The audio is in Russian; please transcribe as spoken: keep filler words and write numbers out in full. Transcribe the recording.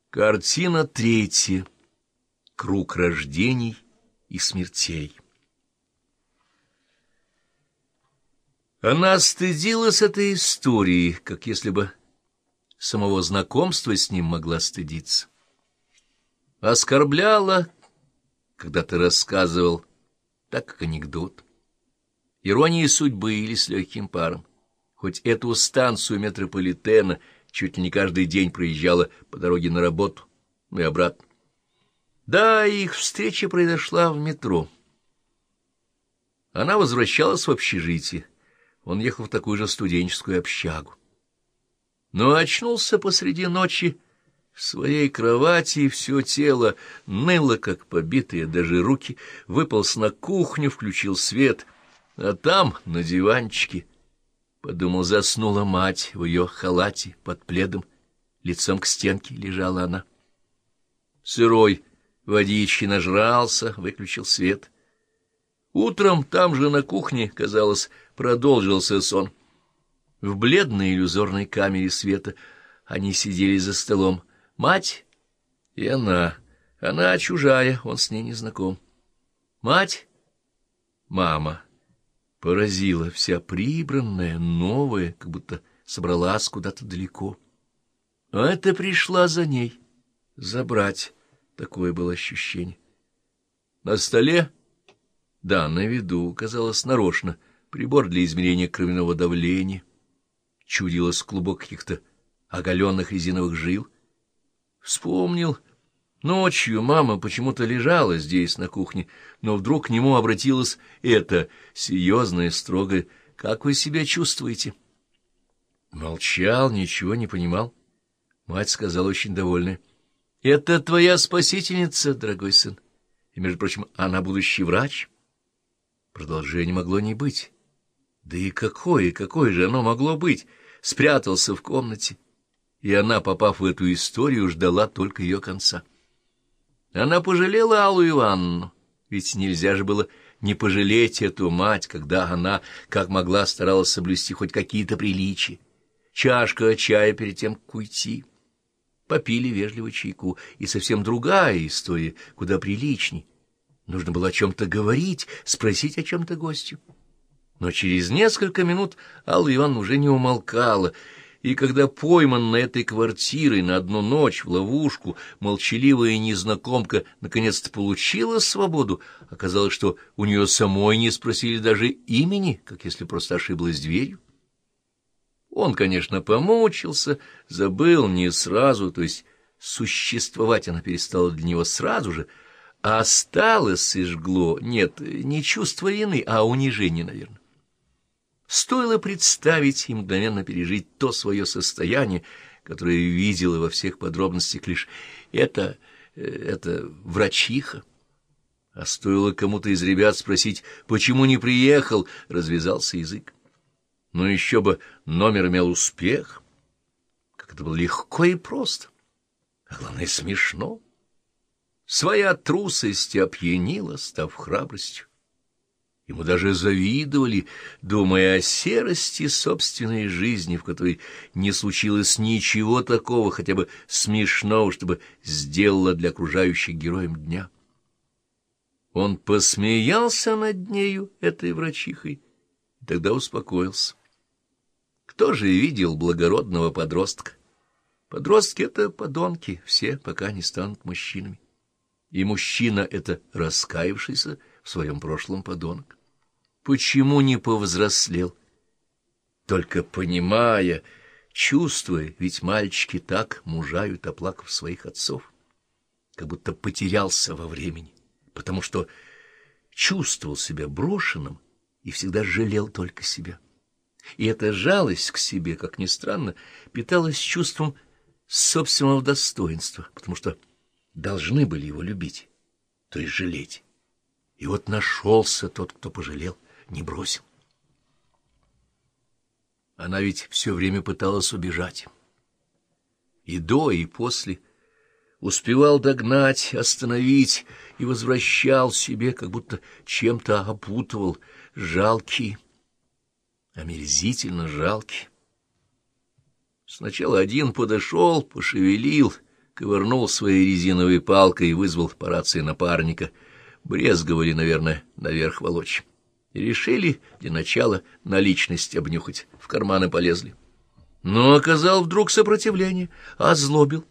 Картина третья. Круг рождений и смертей. Она стыдилась этой истории, как если бы самого знакомства с ним могла стыдиться. Оскорбляла, когда ты рассказывал, так как анекдот. Иронии судьбы или с легким паром. Хоть эту станцию метрополитена чуть ли не каждый день проезжала по дороге на работу, ну и обратно. Да, их встреча произошла в метро. Она возвращалась в общежитие. Он ехал в такую же студенческую общагу. Но очнулся посреди ночи в своей кровати, и все тело ныло, как побитое, даже руки. Выполз на кухню, включил свет, а там, на диванчике, подумал, заснула мать в ее халате под пледом, лицом к стенке лежала она. Сырой водички нажрался, выключил свет. Утром там же на кухне, казалось, продолжился сон. В бледной иллюзорной камере света они сидели за столом. Мать и она. Она чужая, он с ней не знаком. Мать, мама, поразила, вся прибранная, новая, как будто собралась куда-то далеко. А это пришла за ней, забрать. Такое было ощущение. На столе, да, на виду, казалось, нарочно, прибор для измерения кровяного давления. Чудилось клубок каких-то оголенных резиновых жил. Вспомнил. Ночью мама почему-то лежала здесь, на кухне, но вдруг к нему обратилась это, серьезное, строгое: «Как вы себя чувствуете?» Молчал, ничего не понимал. Мать сказала очень довольная: «Это твоя спасительница, дорогой сын. И, между прочим, она будущий врач». Продолжения могло не быть. Да и какое, какое же оно могло быть? Спрятался в комнате, и она, попав в эту историю, ждала только ее конца. Она пожалела Аллу Ивановну, ведь нельзя же было не пожалеть эту мать, когда она, как могла, старалась соблюсти хоть какие-то приличия. Чашка чая перед тем, как уйти. Попили вежливо чайку, и совсем другая история, куда приличней. Нужно было о чем-то говорить, спросить о чем-то гостю. Но через несколько минут Алла Ивановна уже не умолкала, и когда пойманная этой квартирой на одну ночь в ловушку молчаливая незнакомка наконец-то получила свободу, оказалось, что у нее самой не спросили даже имени, как если просто ошиблась дверью. Он, конечно, помучился, забыл не сразу, то есть существовать она перестала для него сразу же, а осталось и жгло, нет, не чувство вины, а унижение, наверное. Стоило представить и мгновенно пережить то свое состояние, которое видела во всех подробностях лишь это, это врачиха. А стоило кому-то из ребят спросить, почему не приехал, развязался язык. Но еще бы номер имел успех. Как это было легко и просто. А главное, смешно. Своя трусость опьянила, став храбростью. Ему даже завидовали, думая о серости собственной жизни, в которой не случилось ничего такого, хотя бы смешного, чтобы сделала для окружающих героем дня. Он посмеялся над нею, этой врачихой, и тогда успокоился. Кто же видел благородного подростка? Подростки — это подонки, все, пока не станут мужчинами. И мужчина — это раскаявшийся в своем прошлом подонок. Почему не повзрослел? Только понимая, чувствуя, ведь мальчики так мужают, оплакав своих отцов, как будто потерялся во времени, потому что чувствовал себя брошенным и всегда жалел только себя. И эта жалость к себе, как ни странно, питалась чувством собственного достоинства, потому что должны были его любить, то есть жалеть. И вот нашелся тот, кто пожалел, не бросил. Она ведь все время пыталась убежать. И до, и после успевал догнать, остановить и возвращал себе, как будто чем-то опутывал, жалкий, омерзительно жалкий. Сначала один подошел, пошевелил, ковырнул своей резиновой палкой и вызвал по рации напарника. Брезговали, наверное, наверх волочь. И решили для начала наличность обнюхать, в карманы полезли. Но оказал вдруг сопротивление, озлобил.